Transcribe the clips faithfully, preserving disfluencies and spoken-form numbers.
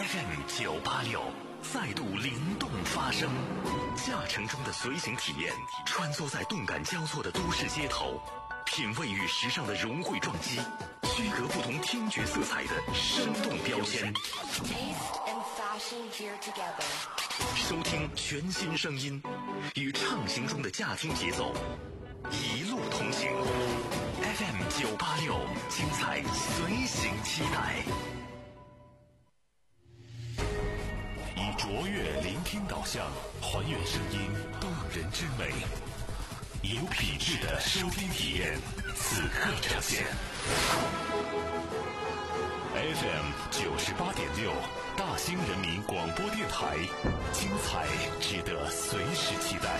F M 九八六再度灵动发声，驾乘中的随行体验，穿梭在动感交错的都市街头，品味与时尚的融汇撞击，区隔不同听觉色彩的生动标签。收听全新声音，与畅行中的驾听节奏，一路同行。F M 九八六，精彩随行期待。以卓越聆听导向，还原声音动人之美，有品质的收听体验，此刻呈现。F M 九十八点六，大兴人民广播电台，精彩值得随时期待。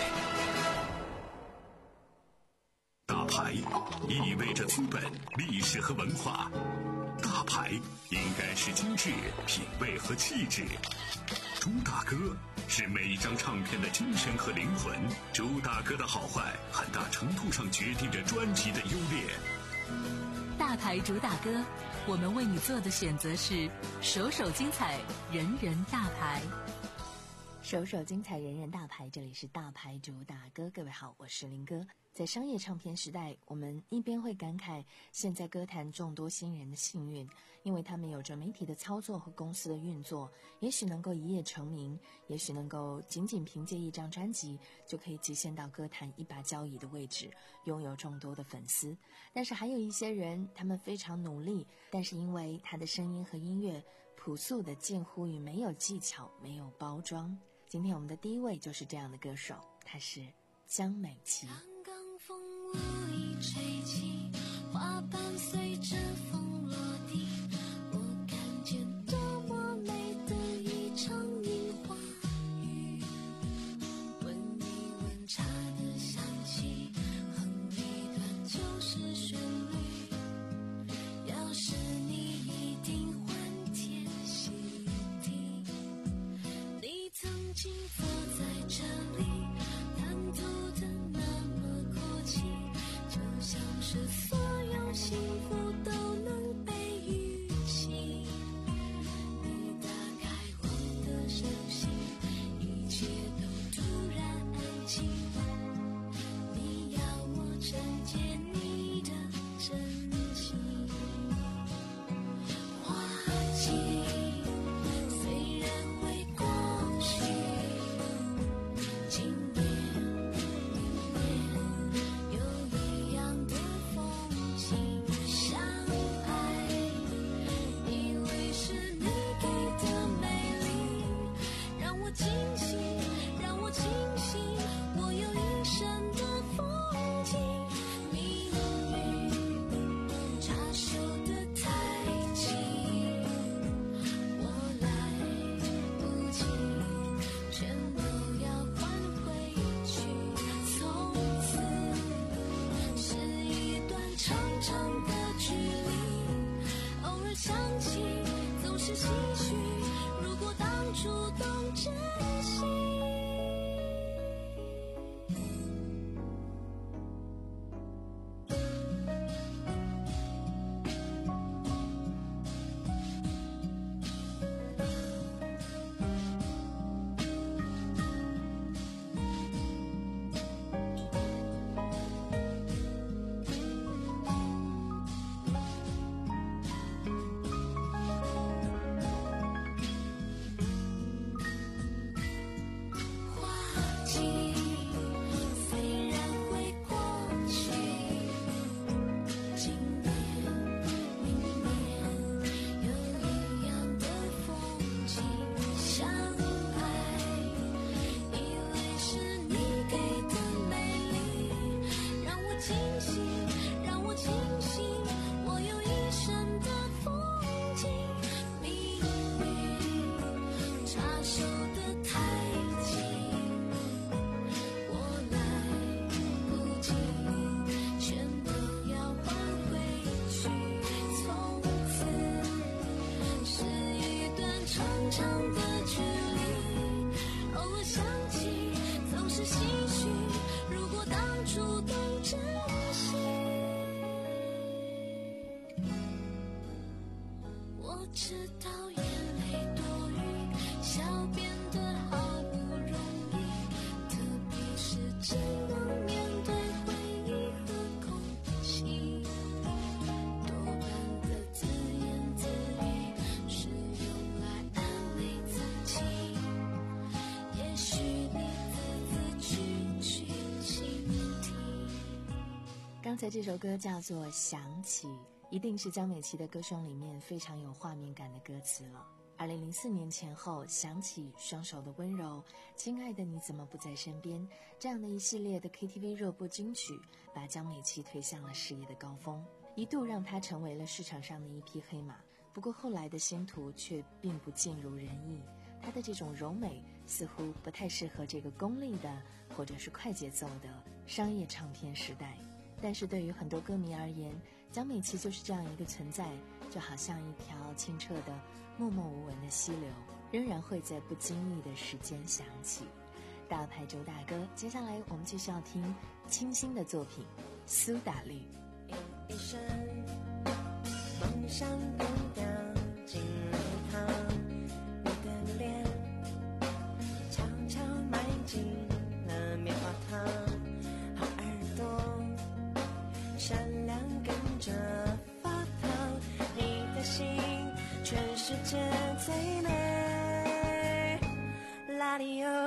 大牌意味着资本、历史和文化，大牌应该是精致、品味和气质。朱大哥是每一张唱片的精神和灵魂，朱大哥的好坏很大程度上决定着专辑的优劣。 大牌主打歌，我们为你做的选择是首首精彩，人人大牌。首首精彩，人人大牌，这里是大牌主打歌。各位好，我是林哥。在商业唱片时代，我们一边会感慨现在歌坛众多新人的幸运，因为他们有着媒体的操作和公司的运作，也许能够一夜成名，也许能够仅仅凭借一张专辑就可以跻身到歌坛一把交椅的位置，拥有众多的粉丝。但是还有一些人，他们非常努力，但是因为他的声音和音乐朴素的近乎于没有技巧，没有包装。今天我们的第一位就是这样的歌手，她是江美琪。 刚刚风无意吹起，花瓣随着风落地，我看见多么美的一场樱花雨。闻一闻茶的香气，哼一段旧时旋律，要是你一定欢天喜地。你曾经坐在这里，谈吐的那么阔气，就像是所有幸福都能被预期。你打开我的手心，一切都突然安静，你要我承接你的真情。花季虽然会过去，今年明年有一样的风景。相爱以为是你给的美丽，让我惊醒，让我清醒，我有一生的风景。命运插手的太急，我来不及，全都要还回去。从此是一段长长的距离，偶尔想起总是唏嘘，如果当初懂珍惜。花季虽然会过去，今年明年有一样的风景。相爱以为是你给的美丽，让我惊醒，让我清醒，我有一生的风景。命运插手的太急，我来不及，全都要还回去。从此是一段长长的距离，偶尔想起总是唏嘘，如果当初懂珍惜。我知道眼泪多余， 笑变得好不容易，特别是只能面对回忆和空气，多半的自言自语是用来安慰自己，也许你字字句句倾听。 刚才这首歌叫做《想起》，一定是江美琪的歌声里面非常有画面感的歌词了。二零零四年前后，想起双手的温柔，亲爱的你怎么不在身边，这样的一系列的 K T V 热播金曲，把江美琪推向了事业的高峰，一度让她成为了市场上的一匹黑马。不过后来的星途却并不尽如人意，她的这种柔美似乎不太适合这个功利的或者是快节奏的商业唱片时代。但是对于很多歌迷而言，江美琪就是这样一个存在，就好像一条清澈的默默无闻的溪流，仍然会在不经意的时间响起。大牌主打歌，接下来我们继续要听清新的作品《苏打绿》。 一生梦想变掉进了一趟，你的脸悄悄埋进了棉花糖，好耳朵善良跟着发烫，你的心全世界最美，拉里欧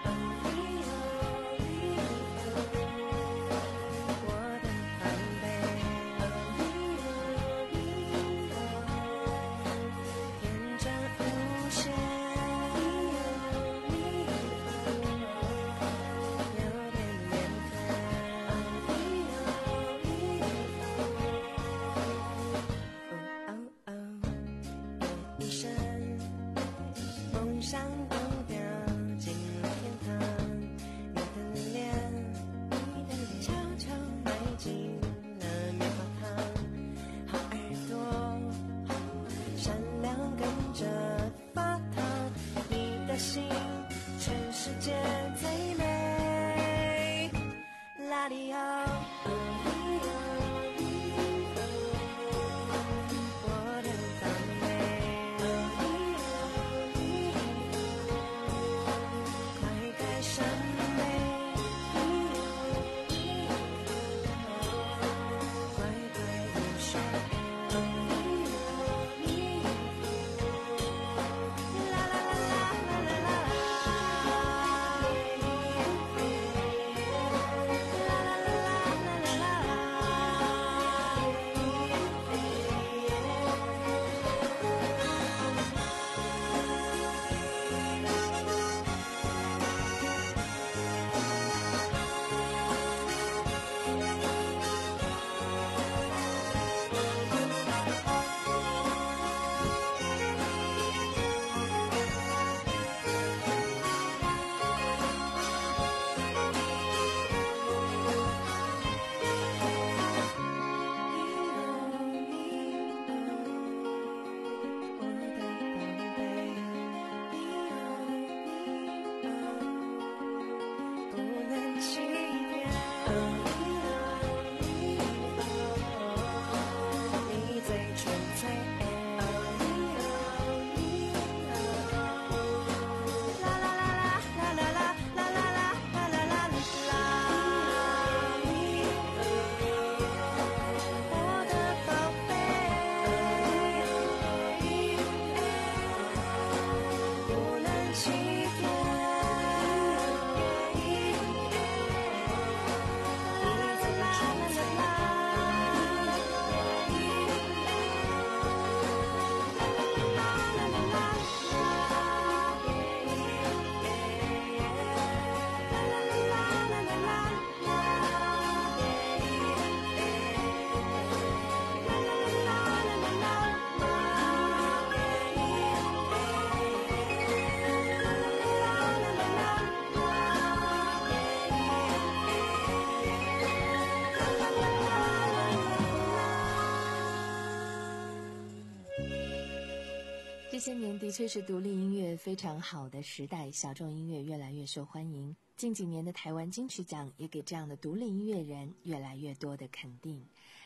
这些年的确是独立音乐非常好的时代，小众音乐越来越受欢迎。近几年的台湾金曲奖也给这样的独立音乐人越来越多的肯定。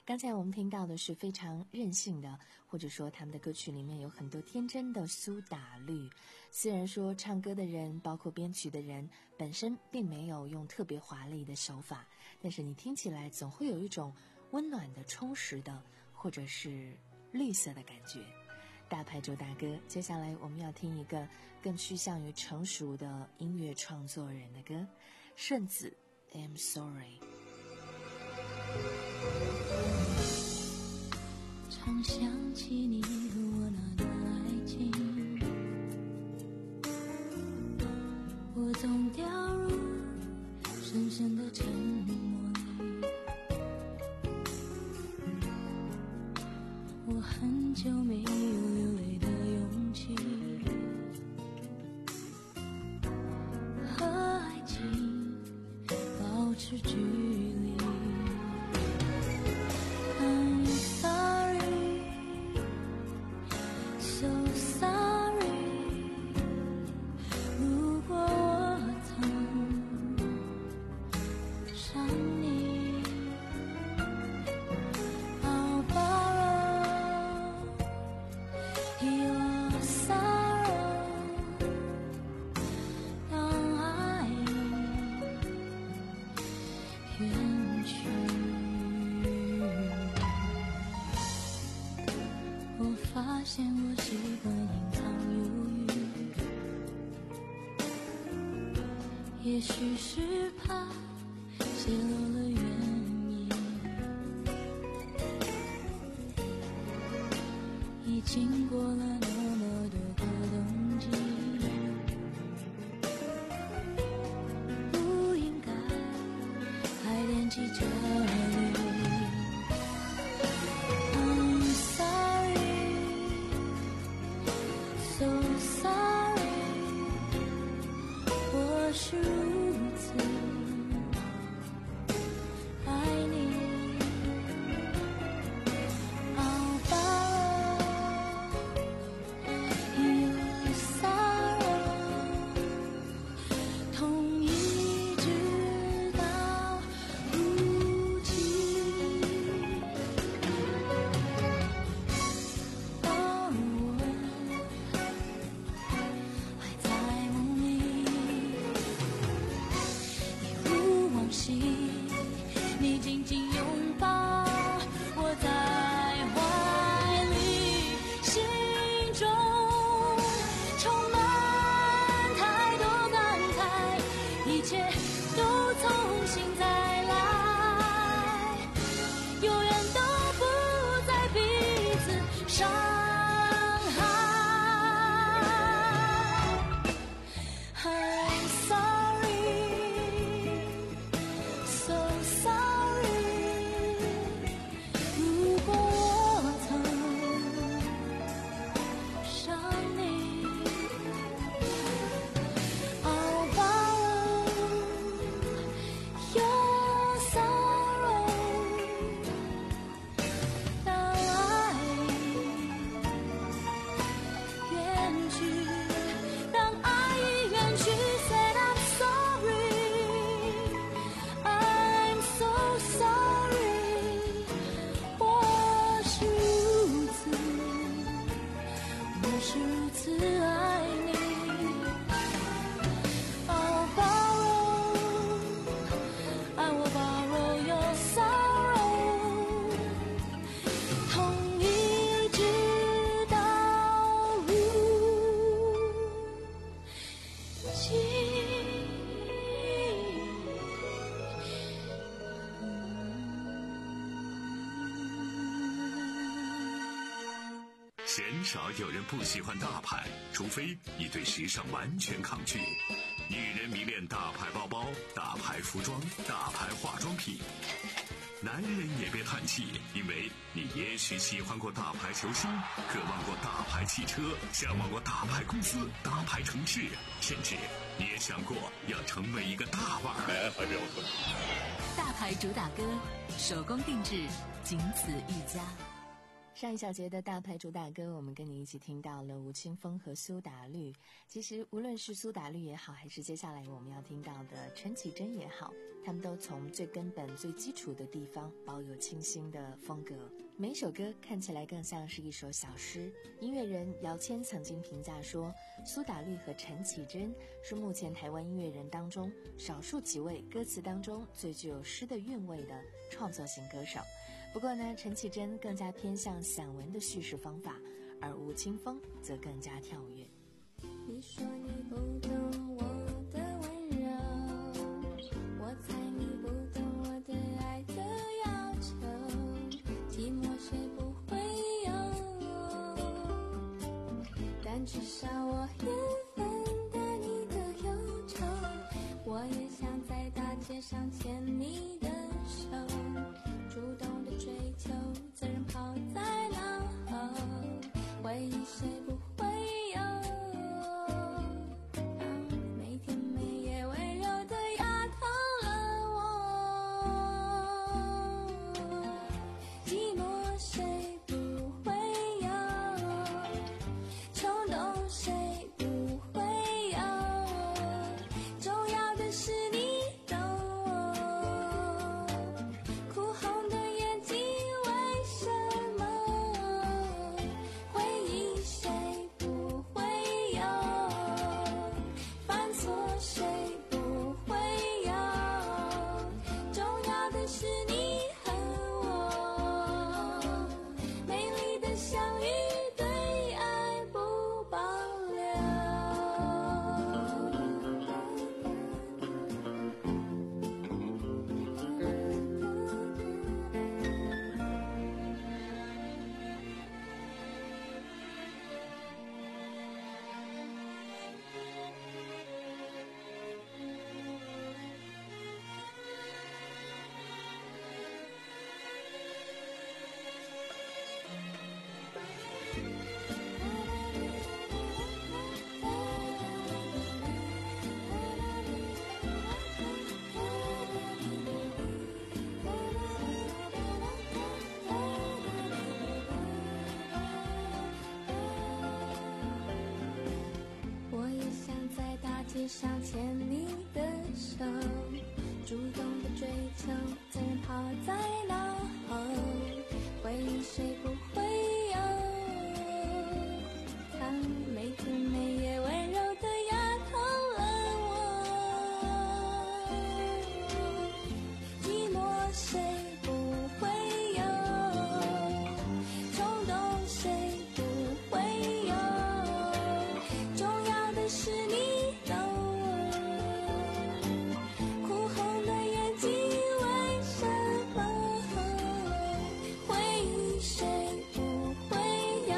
刚才我们听到的是非常任性的，或者说他们的歌曲里面有很多天真的苏打绿。虽然说唱歌的人包括编曲的人本身并没有用特别华丽的手法，但是你听起来总会有一种温暖的、充实的，或者是绿色的感觉。大牌主打歌，接下来我们要听一个更趋向于成熟的音乐创作人的歌，顺子 I'm Sorry。 常想起你和我那段爱情，我总掉入深深的沉默里。我很久没有流泪的勇气，和爱情保持距离。I'm sorry, so sorry。如果我曾伤你 ，I'll borrow your sorrow。当爱远去。我发现我习惯隐藏犹豫，也许是怕泄露了原因，已经过了那么多个冬季，不应该还惦记着你。I'm sorry, so sorry。我是如此爱你。I'll borrow your sorrow。痛一直到如今。哦，还在梦里，一如往昔，你紧紧拥抱我在怀里，心中充满太多感慨，一切都重新再来，永远都不再彼此伤害。I'm sorry, so sorry。如果我曾伤你，I'll borrow your sorrow。当爱远去，当爱已远去，Said I'm sorry, I'm so sorry。我是如此，我是如此爱你。I'll borrow, I will borrow your sorrow。痛一直到如今。 鲜少有人不喜欢大牌，除非你对时尚完全抗拒。女人迷恋大牌包包、大牌服装、大牌化妆品。男人也别叹气，因为你也许喜欢过大牌球星，渴望过大牌汽车，向往过大牌公司、大牌城市，甚至你也想过要成为一个大腕儿。来，还标准。 大牌主打歌，手工定制，仅此一家。 上一小节的大牌主打歌，我们跟你一起听到了吴青峰和苏打绿。其实无论是苏打绿也好，还是接下来我们要听到的陈绮贞也好，他们都从最根本最基础的地方保有清新的风格，每首歌看起来更像是一首小诗。音乐人姚谦曾经评价说，苏打绿和陈绮贞是目前台湾音乐人当中少数几位歌词当中最具有诗的韵味的创作型歌手。不过呢，陈绮贞更加偏向散文的叙事方法，而吴青峰则更加跳跃。 你说你不懂我的温柔，我猜你不懂我的爱的要求，寂寞谁不会有，但至少我也分担你的忧愁，我也想在大街上牵你的手，主动的追求，责任抛在脑后，回忆谁不会有，每天每夜温柔的压透了我，寂寞谁不会有，冲动谁不会有，重要的是你懂我，哭红的眼睛为什么，回忆谁不会有，犯错谁不会有，重要的是你和我，美丽的相遇对爱不保留。我也想在大街上牵你的手，主动的追求，责任抛在脑后，回忆谁不会有，当每天每夜温柔的压透了我，寂寞谁不会有，冲动谁不会有，重要的是你懂我，哭红的眼睛为什么，回忆谁不会有，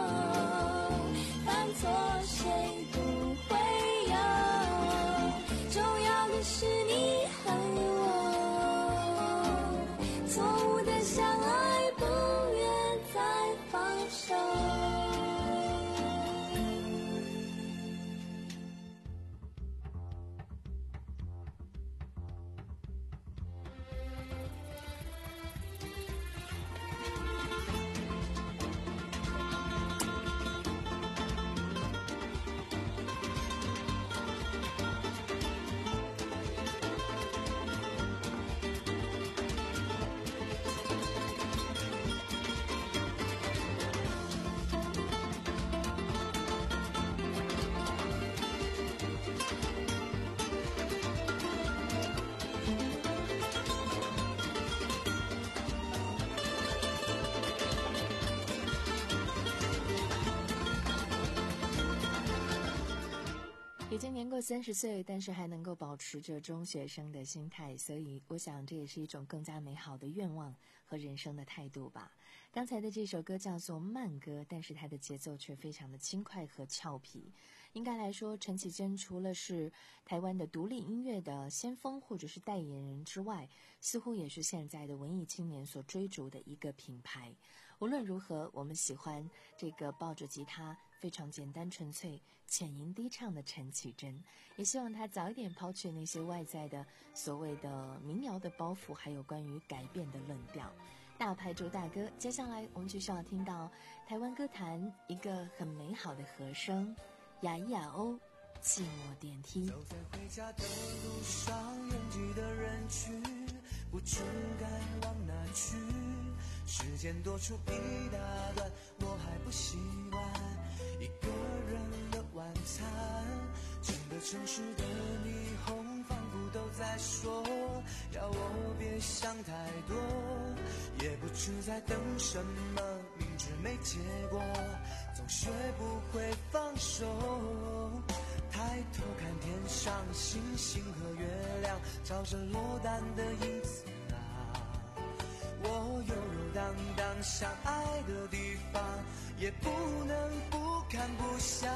犯错谁不会有，重要的是你和我，错误的相爱不愿再放手。 已经年过三十岁，但是还能够保持着中学生的心态，所以我想这也是一种更加美好的愿望和人生的态度吧。刚才的这首歌叫做慢歌，但是它的节奏却非常的轻快和俏皮。应该来说，陈绮贞除了是台湾的独立音乐的先锋或者是代言人之外，似乎也是现在的文艺青年所追逐的一个品牌。无论如何，我们喜欢这个抱着吉他非常简单纯粹浅吟低唱的陈绮贞，也希望她早一点抛去那些外在的所谓的民谣的包袱，还有关于改变的论调。 大牌主大哥，接下来我们就是要听到台湾歌坛一个很美好的和声，雅伊亚欧寂寞电梯。 走在回家的路上，拥挤的人群，不知该往哪去。时间多出一大段，我还不习惯一个人的晚餐。整个城市的霓虹仿佛都在说，要我别想太多，也不知在等什么，明知没结果，总学不会放手。抬头看天上星星和月亮，照着落单的影子啊，我悠悠荡荡想爱的地方，也不能不看不想。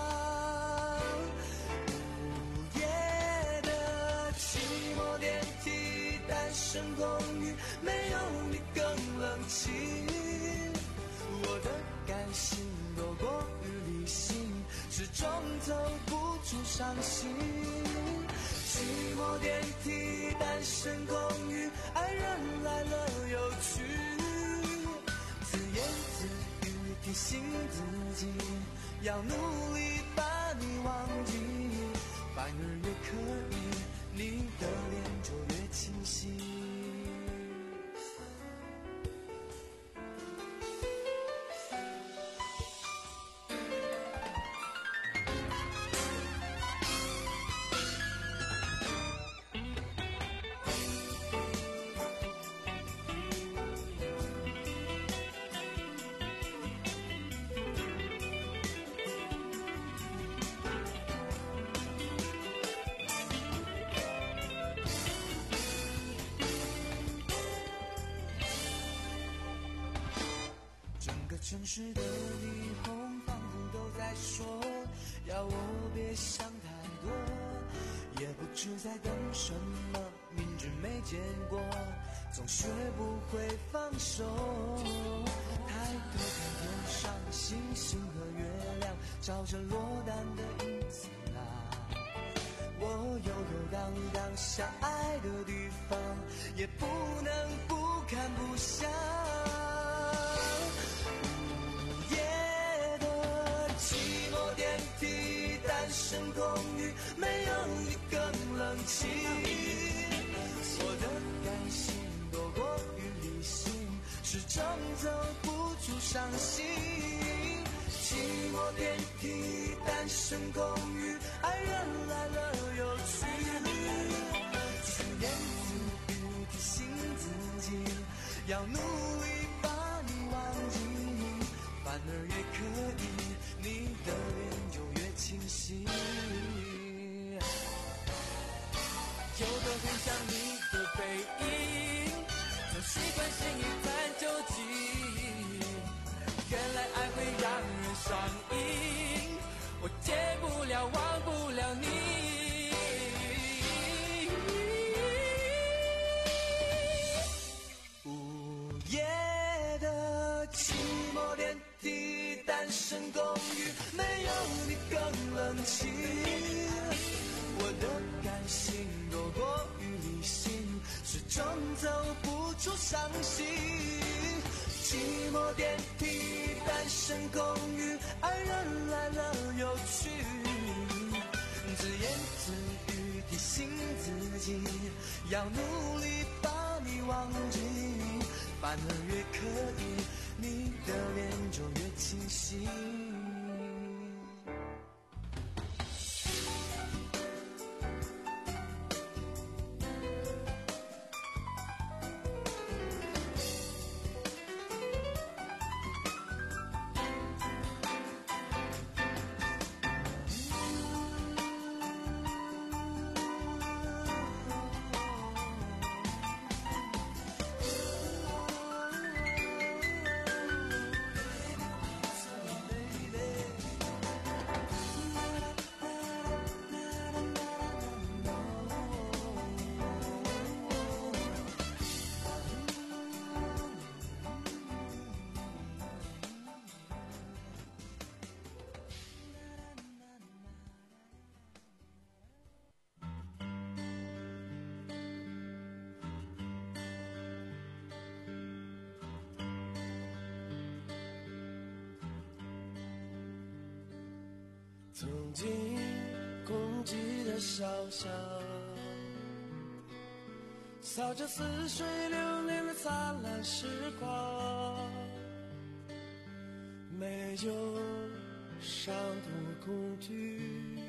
午夜的寂寞电梯，单身公寓，没有你更冷清。我的感性多过于理性，始终走不出伤心。寂寞电梯，单身公寓，爱人来了又去，自言自语提醒自己，要努力把你忘记，反而越刻意，你的脸就越清晰。城市的霓虹仿佛都在说，要我别想太多，也不知在等什么，明知没结果，总学不会放手。抬头看天上星星和月亮，照着落单的影子啊，我悠悠荡荡想爱的地方，也不能不看不想。单身公寓，没有你更冷清。我的感性多过于理性，始终走不出伤心。寂寞电梯，单身公寓，爱人来了又去，自言自语提醒自己，要努力把你忘记，反而越刻意，你的脸就越清晰。有个很像你的背影，总习惯先一探究竟，原来爱会让人上瘾，我戒不了忘不了你。午夜的寂寞电梯，单身公寓，没有你更冷清。我的感性多过于理性，始终走不出伤心。寂寞电梯，单身公寓，爱人来了又去，自言自语提醒自己，要努力把你忘记，反而越刻意，你的脸就越清晰。 曾经空寂的小巷，洒着似水流年的灿烂时光，没有伤痛恐惧，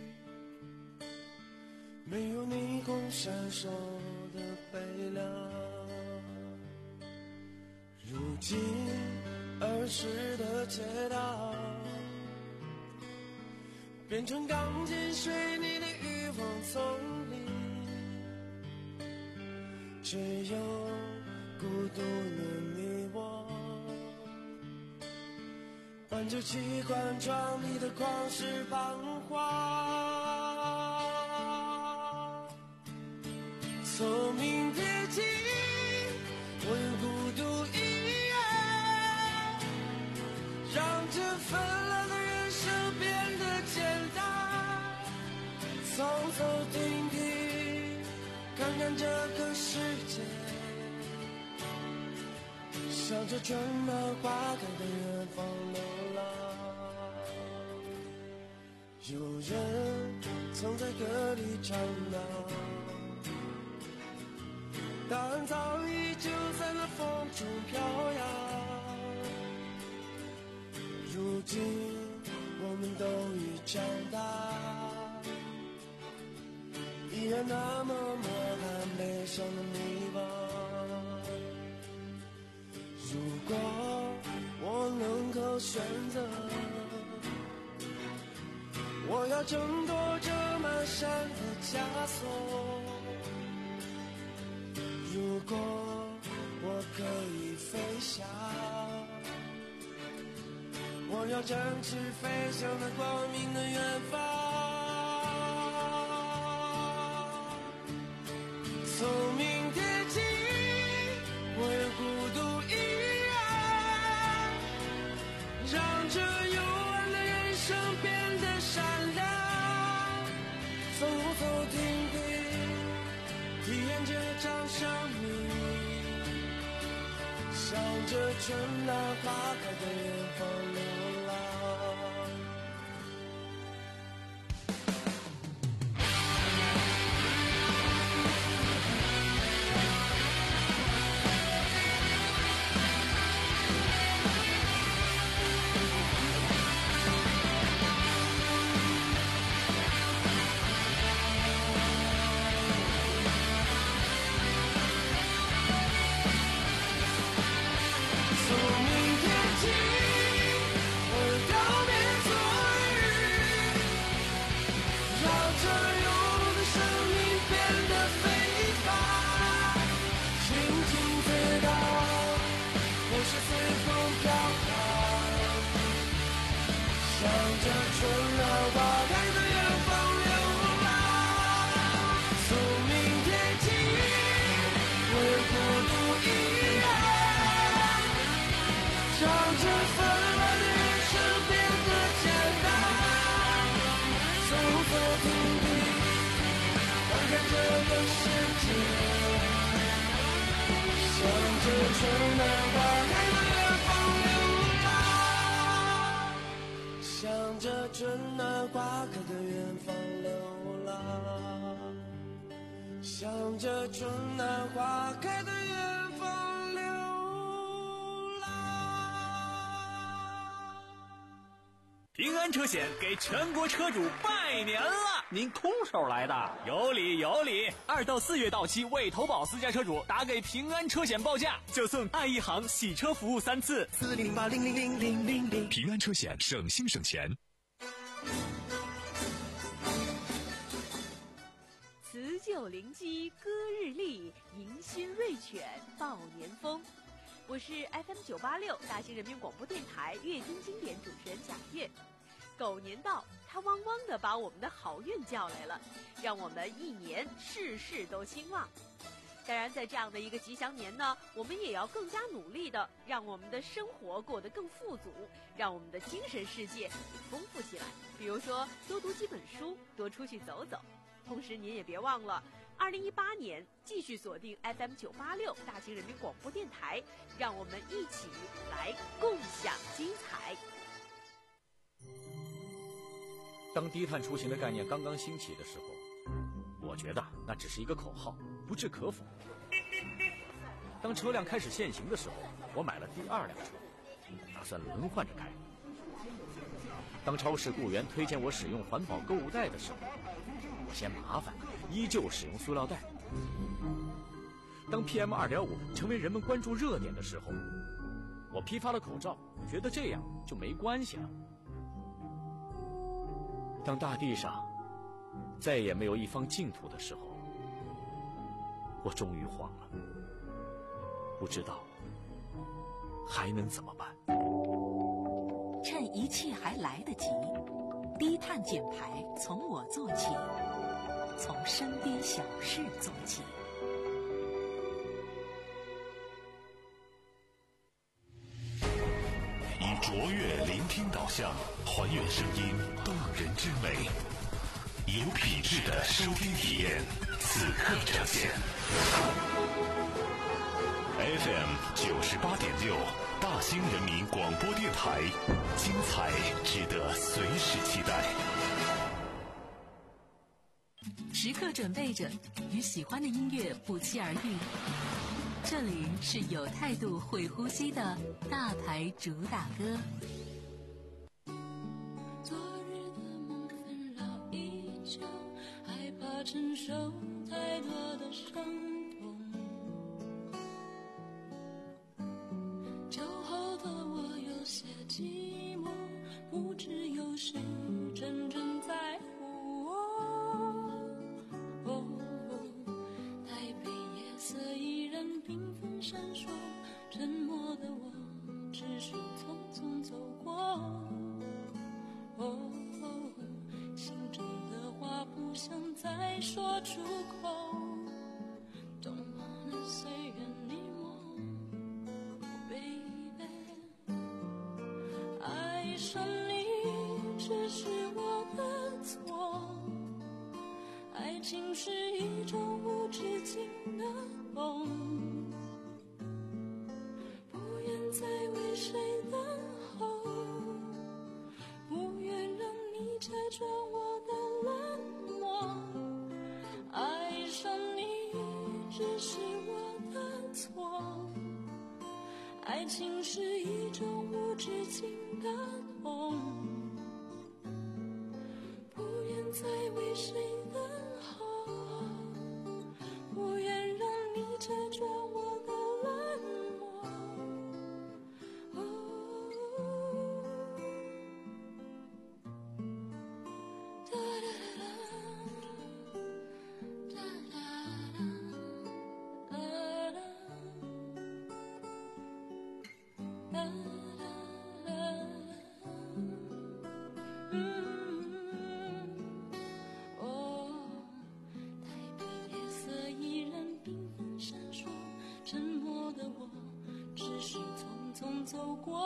没有霓虹闪烁的悲凉。如今儿时的街道变成钢筋水泥的欲望丛林，只有孤独的你我，伴着气管窗里的旷世彷徨。聪明铁骑，我用孤独一眼，让这纷乱的人生变得简单。走走停停，看看这个世界，向着春暖花开的远方流浪。有人曾在歌里唱道，答案早已就在那风中飘扬。如今我们都已长大，依然那么默含悲伤的迷惘。如果我能够选择，我要挣脱这满山的枷锁。如果我可以飞翔，我要展翅飞向那光明的远方。聪明铁骑，我用孤独一眼，让这幽暗的人生变得闪亮。走走停停，体验这场生命，向着春暖花开的远方流浪。春暖花开的远方流浪，向着春暖花开的远方流浪，向着春暖花开的远方流浪。 平安车险给全国车主拜年了！ 您空手来的？ 有理有理！二到四月到期未投保私家车主打给平安车险报价，就送爱一行洗车服务三次。 四零零八零零零零零零， 平安车险，省心省钱。 辞旧临机歌日丽，迎新瑞犬报年风。我是 F M 九八六大兴人民广播电台乐听经典主持人贾月。狗年到，它汪汪地把我们的好运叫来了，让我们一年事事都兴旺。当然，在这样的一个吉祥年呢，我们也要更加努力的让我们的生活过得更富足，让我们的精神世界也丰富起来。比如说，多读几本书，多出去走走。同时，您也别忘了，二零一八年继续锁定 F M 九八六大兴人民广播电台，让我们一起来共享精彩。 当低碳出行的概念刚刚兴起的时候，我觉得那只是一个口号，不置可否。当车辆开始限行的时候，我买了第二辆车，打算轮换着开。当超市雇员推荐我使用环保购物袋的时候，我嫌麻烦，依旧使用塑料袋。当 P M 二点五 成为人们关注热点的时候，我批发了口罩，觉得这样就没关系了。当大地上再也没有一方净土的时候，我终于慌了，不知道还能怎么办。 趁一切还来得及，低碳减排从我做起，从身边小事做起。 以卓越聆听导向，还原声音动人之美，有品质的收听体验，此刻呈现。F M 九十八点六，大兴人民广播电台，精彩值得随时期待。 时刻准备着，与喜欢的音乐不期而遇。这里是有态度、会呼吸的大牌主打歌。 昨日的梦纷扰依旧，害怕承受太多的伤痛。酒后的我有些寂寞，不知有谁真正在乎我。哦，台北夜色依然缤纷闪烁，沉默的我只是匆匆走过。哦，心中的话不想再说出口。Don't wanna say anymore, baby。爱上你只是我的错，爱情是一种无止境的梦，不愿再为谁等候，不愿让你拆穿我的冷漠。爱上你只是我的错，爱情是一种无止境的痛，不愿再为谁等候，不愿让你拆穿我的冷漠。哦，哒哒哒哒哒哒哒哒。沉默的我只是匆匆走过。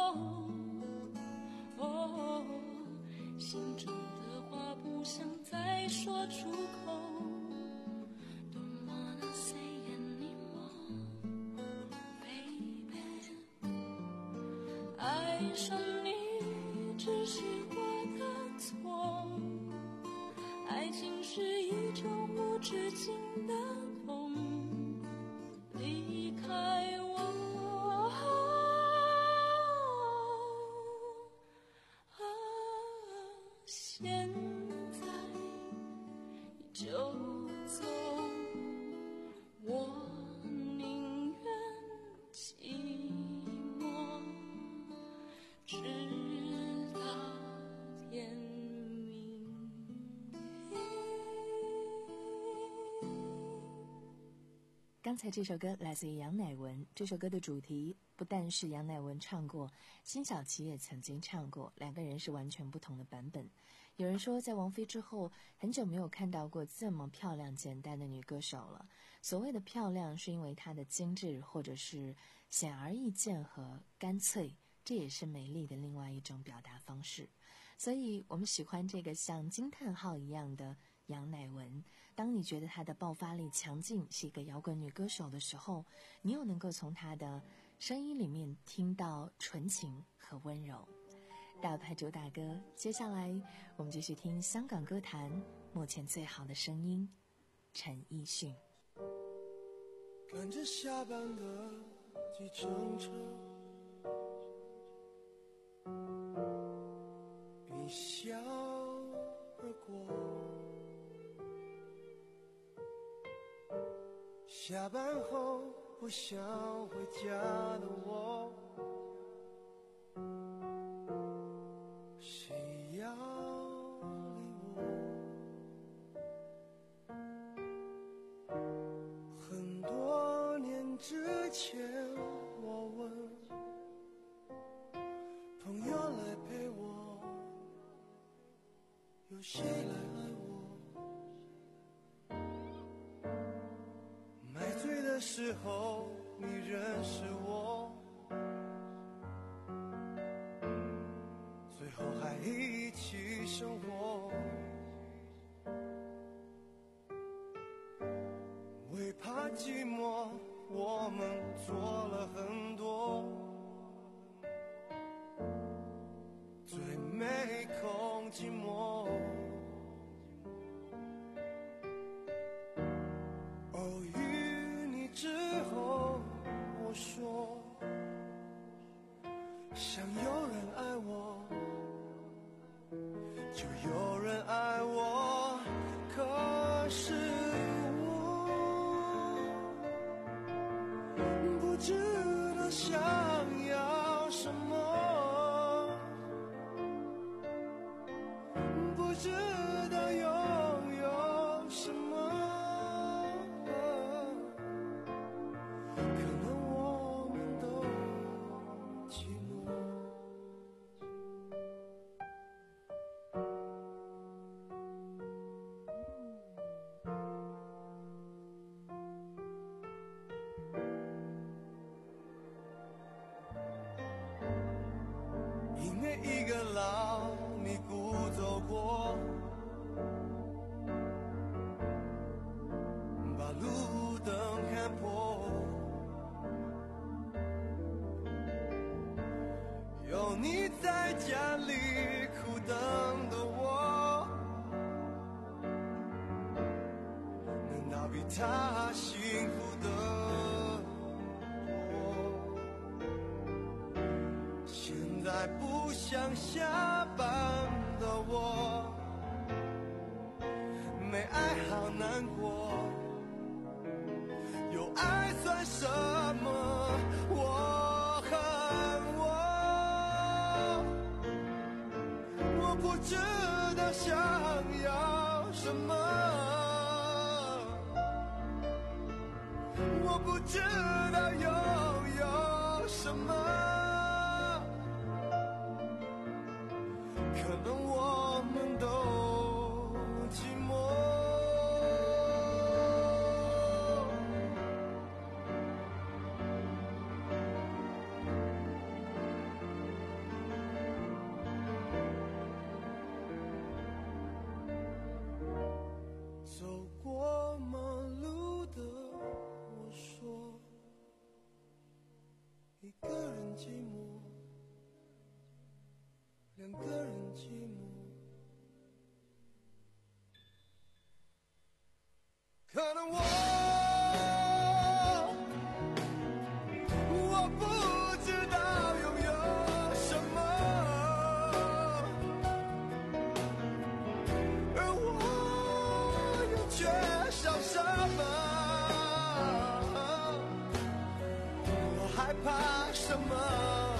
哦，心中的话不想再说出口。Don't wanna say anymore, baby。爱上你只是我的错，爱情是一种无止境的痛。离开我，啊，现在你就走，我宁愿寂寞，直到天明。 刚才这首歌来自于杨乃文，这首歌的主题不但是杨乃文唱过，辛晓琪也曾经唱过，两个人是完全不同的版本。有人说在王菲之后很久没有看到过这么漂亮简单的女歌手了，所谓的漂亮是因为她的精致或者是显而易见和干脆，这也是美丽的另外一种表达方式。所以我们喜欢这个像惊叹号一样的杨乃文。当你觉得她的爆发力强劲，是一个摇滚女歌手的时候，你又能够从她的声音里面听到纯情和温柔。 大牌主打歌，接下来我们继续听香港歌坛目前最好的声音，陈奕迅。 赶着下班的计程车，一笑而过，下班后不想回家的我，谁要理我？很多年之前我问朋友来陪我，有谁来爱我？买醉的时候你认识我，最后还一起生活，为怕寂寞我们做了很多，最没空寂寞。偶遇你之后我说想有人爱我就有人爱我，可是不知道想要什么，不知道拥有什么，可能我们都寂寞。因为一个老你孤走过，把路灯看破，有你在家里苦等的我，难道比他幸福的现在不想下班的我，没爱好难过，有爱算什么？我恨我，我不知道想要什么，我不知道拥有什么，可能我们都寂寞。走过马路的我说，一个人寂寞，两个人寂寞，可能我我不知道拥有什么，而我又缺少什么，我害怕什么，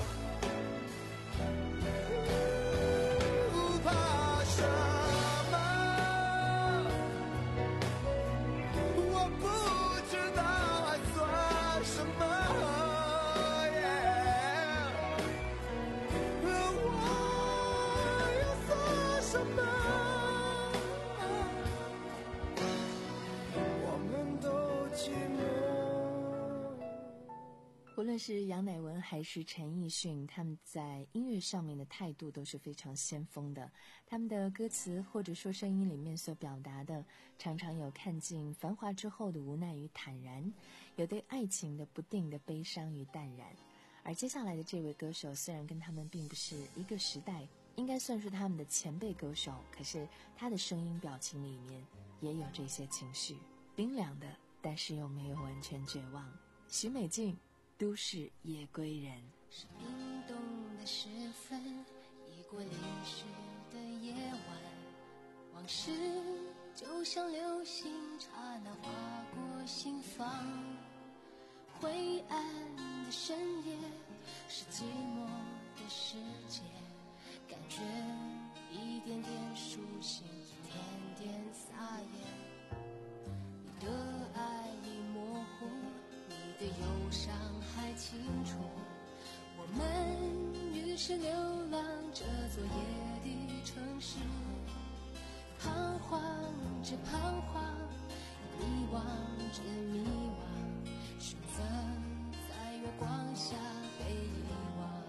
无论是杨乃文还是陈奕迅，他们在音乐上面的态度都是非常先锋的。他们的歌词或者说声音里面所表达的，常常有看尽繁华之后的无奈与坦然，有对爱情的不定的悲伤与淡然。 而接下来的这位歌手虽然跟他们并不是一个时代，应该算是他们的前辈歌手，可是他的声音表情里面也有这些情绪，冰凉的，但是又没有完全绝望。许美静，都市夜归人。 是冰冻的时分，已过淋湿的夜晚，往事就像流星刹那划过心房。灰暗的深夜，是寂寞的世界，感觉一点点苏醒，一点点撒野。你的爱已模糊，你的忧伤还清楚，我们于是流浪这座夜的城市，彷徨着彷徨，迷惘着迷惘，选择在月光下被遗忘。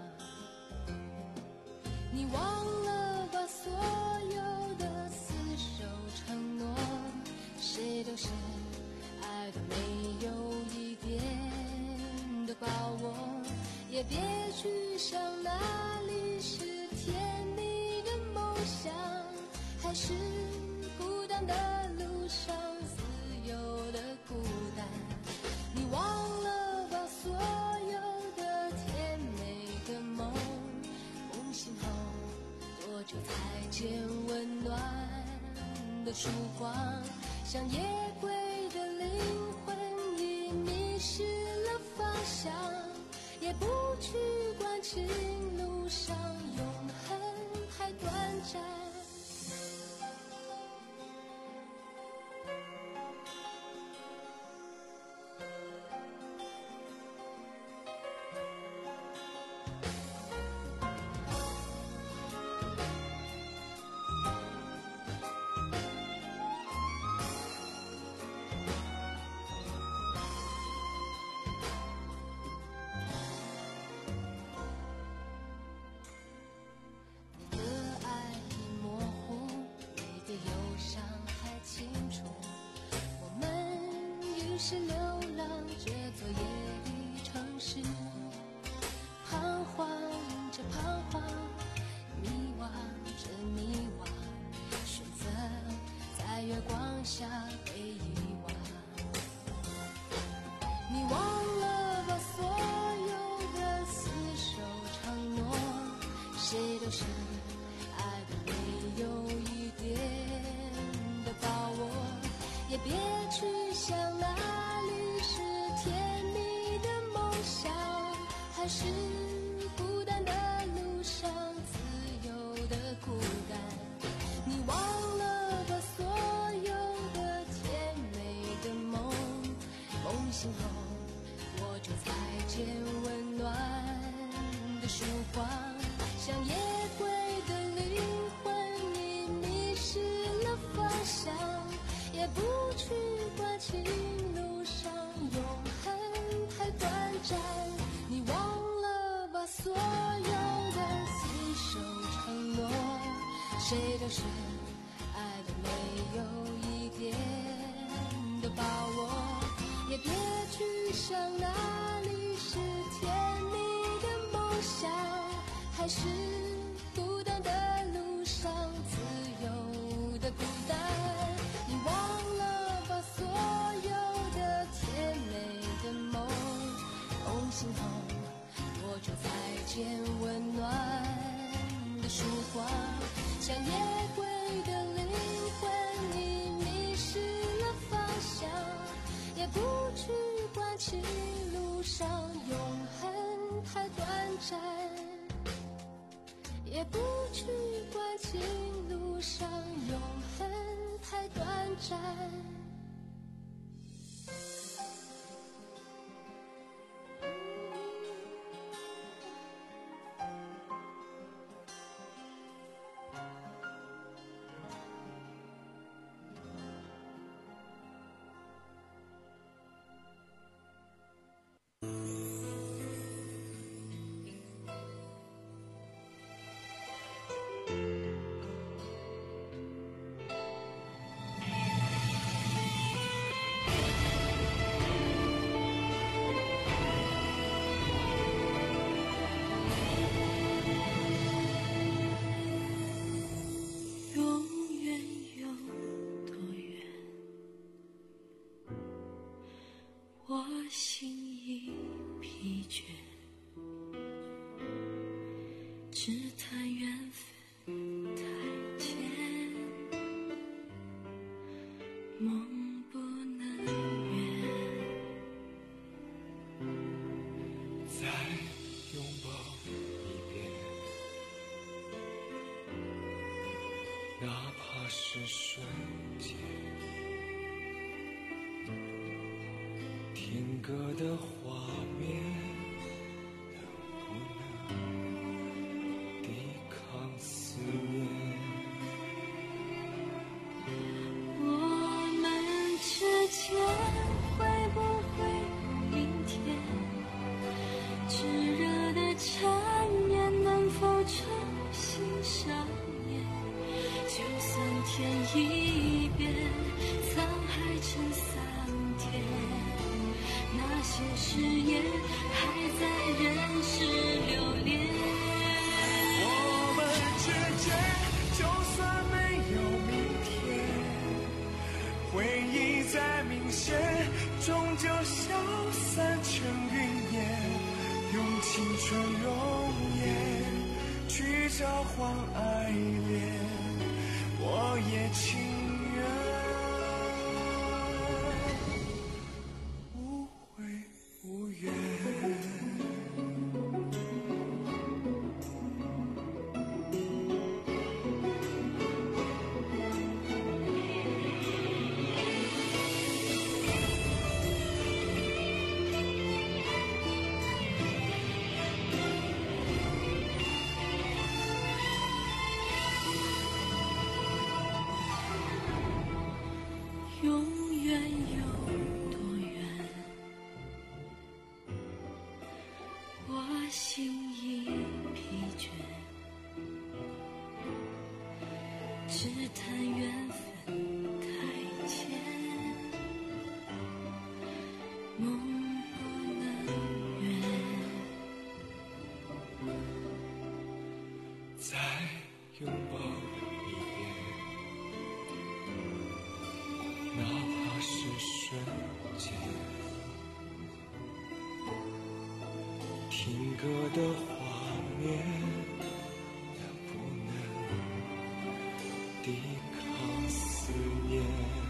你忘了把所有的厮守承诺，谁都是爱的没有一点的把握，也别去想哪里是甜蜜的梦想，还是孤单的路上自由的孤单。你忘了把所有的甜美的梦，梦醒后多久才见温暖的曙光，像夜归的灵魂已迷失了方向，也不去管情路上永恒还短暂。是流浪这座夜的城市，彷徨着彷徨，迷惘着迷惘，选择在月光下被遗忘。你忘了把所有的厮守承诺，谁都是爱的没有一点的把握，也别去想哪还是孤单的路上自由的孤单。你忘了把所有的甜美的梦，梦醒后我就才见温暖的曙光，像夜归的灵魂已迷失了方向，也不去管情路上永恒太短暂。你忘了把所有的厮守承诺，谁都是爱的没有一点的把握，也别去想哪里是甜蜜的梦想，还是孤单的路上自由的孤单。你忘了把所有的甜美的梦，梦醒后我就才见温暖的曙光，像夜归的灵魂已迷失了方向，也不去管情路上永恒太短暂，也不去管情路上永恒太短暂。 只谈缘分太浅，梦不能圆。 再拥抱一遍，哪怕是瞬间。停格的画面能不能抵抗思念？ 我们之间会不会有明天？炙热的缠绵能否重新上演？就算天一变，沧海成桑田，那些誓言还在人世留恋。 我们之间就算没有明天，回忆再明显，终究消散成云烟。用青春容颜去交换爱恋，我也情愿无悔无怨。 永远有多远？我心已疲倦，只谈缘分太浅，梦不能圆。 再拥抱一遍，哪怕是瞬间。停格的画面能不能抵抗思念？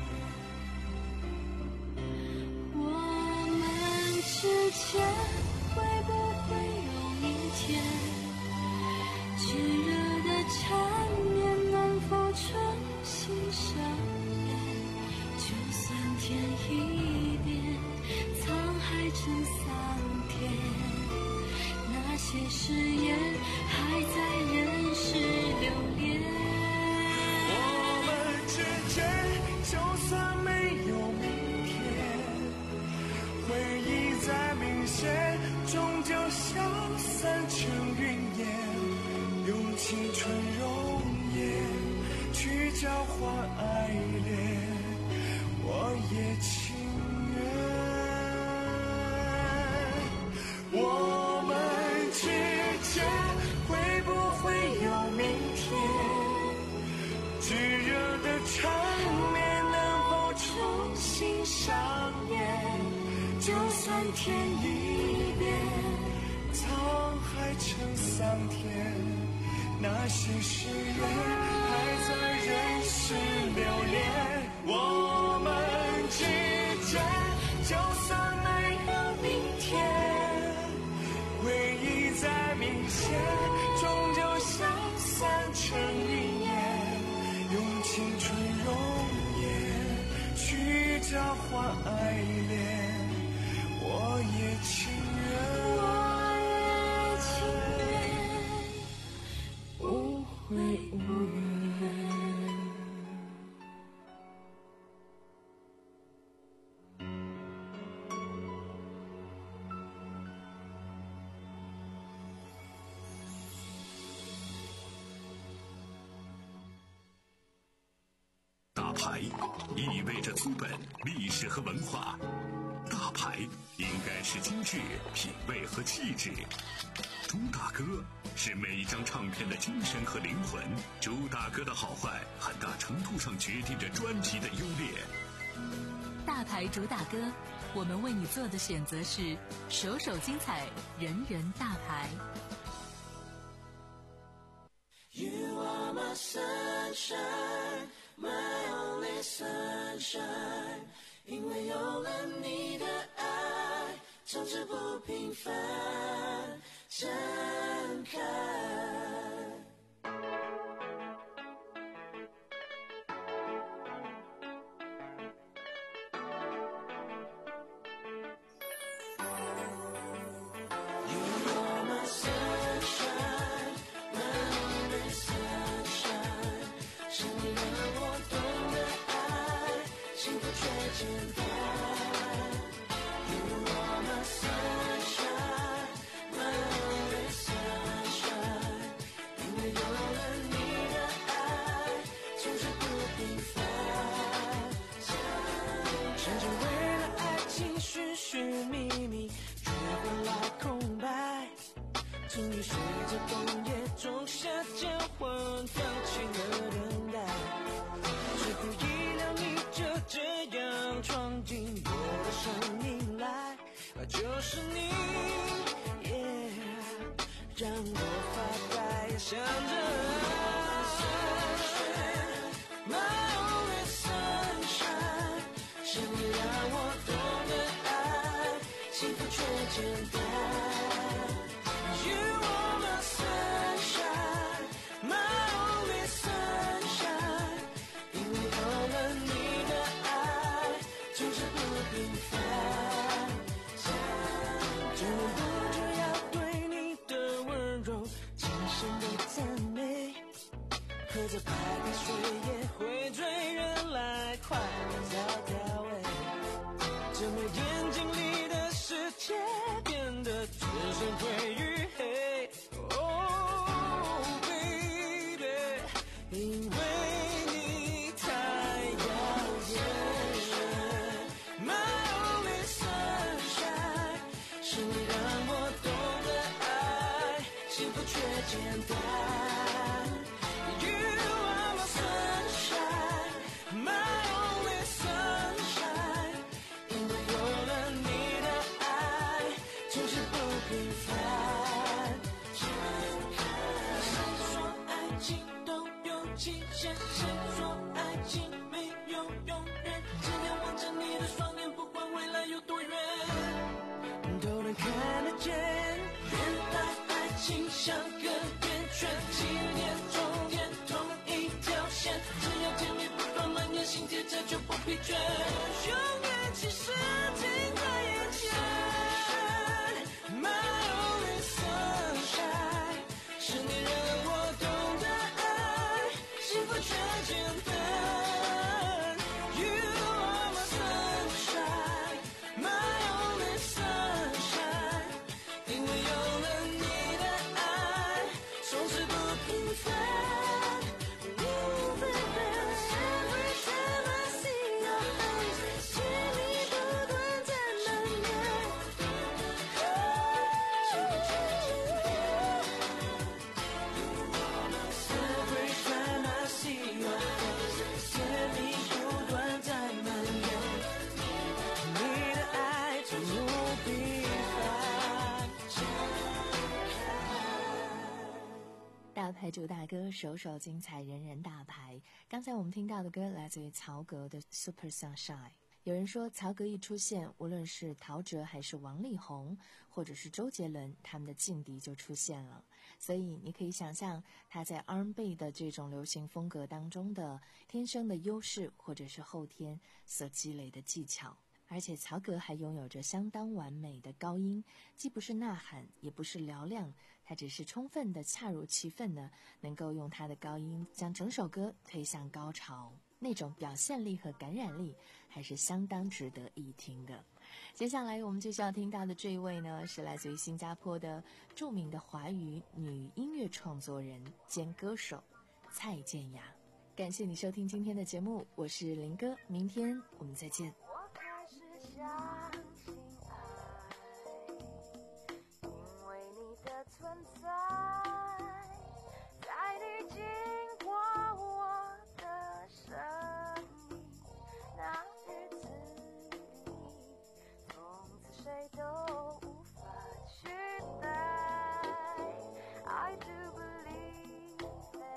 我们之间会不会有明天？炙热的缠绵能否重新上演？就算天一变，沧海成桑田，那些誓言还在人世留恋。 我们之间就算没有明天，回忆再明显，终究消散成云烟。用青春容颜去交换爱恋，我也情愿。我们之间会不会有明天？炙热的缠绵能否重新上演？就算天一变，沧海成桑田，那些誓言还在人世留恋。我们之间就算没有明天，回忆再明显，终究消散成云烟。用青春容颜去交换爱恋，我也情愿， 我也情愿无悔无怨。 大牌意味着资本、历史和文化，大牌应该是精致、品味和气质。朱大哥是每一张唱片的精神和灵魂，朱大哥的好坏很大程度上决定着专辑的优劣。 大牌主打歌，我们为你做的选择是首首精彩，人人大牌。 You are my sunshine, my only sunshine， 因为有了你的爱，从此不平凡盛开。就是你 yeah， 让我发呆也想着爱 My only sunshine， 是你让我懂得爱，幸福却简单。 You are my sunshine， My only sunshine， 因为有了你的爱，从此不平凡。忍不住要对你的温柔轻声的赞美，喝着白开水也会醉人来快乐找调味，怎么眼睛里的世界变得只剩灰与黑 Oh baby， 因为你太耀眼 My only sunshine， 是你让我懂得爱，幸福却简单。You are my sunshine， my only sunshine， 因为有了你的爱，从此不平凡。谁说爱情都有期限？谁说爱情没有永远？只要望着你的双眼，不管未来有多远，都能看得见。原来爱情像个圆圈，起点终点同一条线，只要甜蜜不断蔓延，心贴着就不疲倦，永远其实近在眼前。My only sunshine， 是你让我懂得爱，幸福却简单。You are my sunshine， my only sunshine， 因为有了你的爱，从此不平凡。Oh baby， every time I see your face， 甜蜜不断在蔓延。Every time I see your face， 甜蜜不断在蔓延。你的爱从不平凡盛开。 大牌主打歌，首首精彩，人人大牌。刚才我们听到的歌来自于曹格的 Super Sunshine。有人说曹格一出现，无论是陶喆还是王力宏或者是周杰伦，他们的劲敌就出现了。所以你可以想象他在 R and B 的这种流行风格当中的天生的优势，或者是后天所积累的技巧。而且曹格还拥有着相当完美的高音，既不是呐喊也不是嘹亮，他只是充分的恰如其分的能够用他的高音将整首歌推向高潮，那种表现力和感染力还是相当值得一听的。接下来我们就需要听到的这一位呢，是来自于新加坡的著名的华语女音乐创作人兼歌手蔡健雅。感谢你收听今天的节目，我是林哥，明天我们再见。 我开始相信爱，因为你的存在，在你经过我的生命那日子里，从此谁都无法取代。I do believe that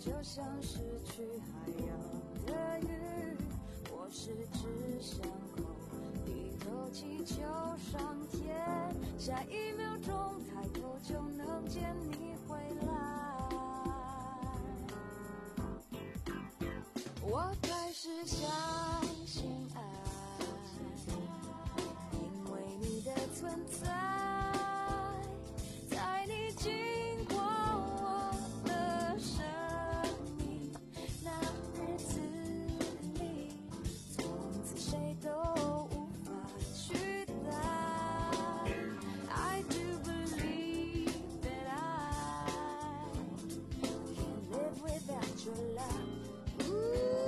就像失去海洋的鱼，我是只想空低头祈求上天，下一秒钟抬头就能见你回来。我开始相信爱，因为你的存在，在你经过我的生命那日子里，从此谁都无法取代。I do believe that I can't live without your love. Ooh.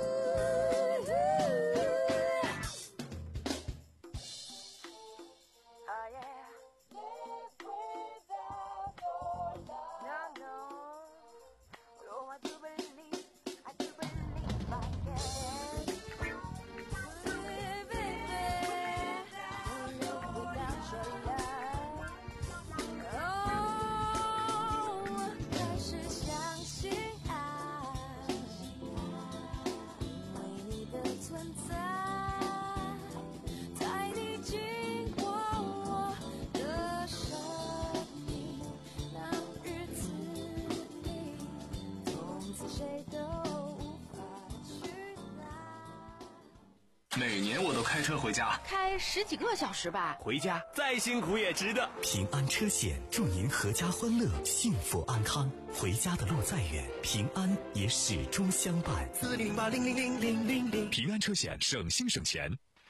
每年我都开车回家， 开十几个小时吧， 回家再辛苦也值得。 平安车险祝您阖家欢乐，幸福安康。回家的路再远，平安也始终相伴。 四零八零零零零零零， 平安车险，省心省钱。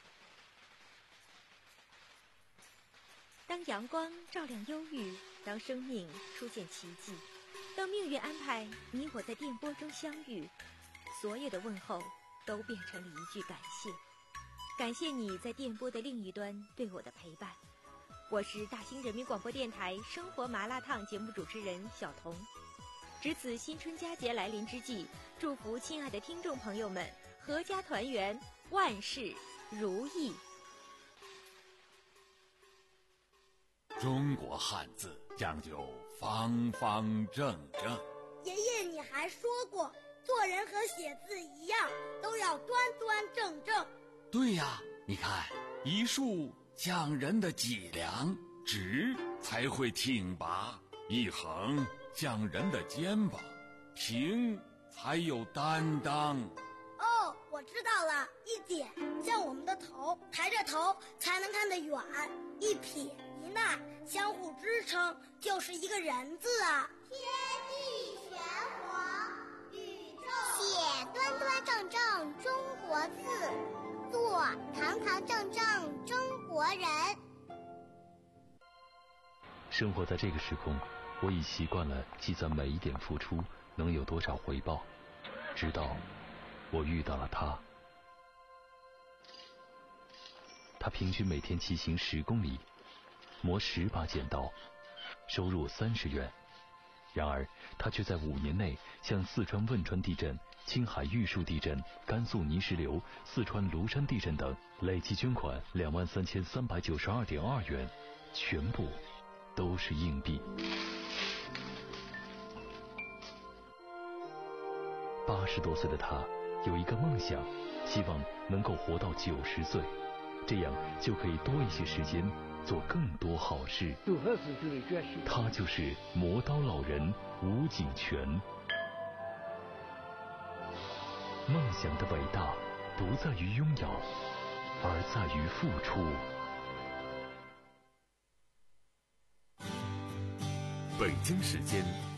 当阳光照亮忧郁，当生命出现奇迹，当命运安排你我在电波中相遇，所有的问候都变成了一句感谢。感谢你在电波的另一端对我的陪伴。我是大兴人民广播电台生活麻辣烫节目主持人小彤。值此新春佳节来临之际，祝福亲爱的听众朋友们阖家团圆，万事如意。 中国汉字讲究方方正正。 爷爷，你还说过，做人和写字一样，都要端端正正。 对呀，你看，一竖讲人的脊梁，直才会挺拔；一横讲人的肩膀，平才有担当。 哦，我知道了，一点像我们的头，抬着头才能看得远；一撇一捺相互支撑，就是一个人字啊。 天地玄黄，宇宙写端端正正中国字，做堂堂正正中国人。 生活在这个时空，我已习惯了计算每一点付出能有多少回报，直到我遇到了他。他平均每天骑行十公里，磨十把剪刀，收入三十元。然而他却在五年内向四川汶川地震、青海玉树地震、甘肃泥石流、四川庐山地震等累计捐款两万三千三百九十二点二元，全部都是硬币。八十多岁的他有一个梦想，希望能够活到九十岁，这样就可以多一些时间做更多好事。他就是磨刀老人吴景全。梦想的伟大不在于拥有，而在于付出。 北京时间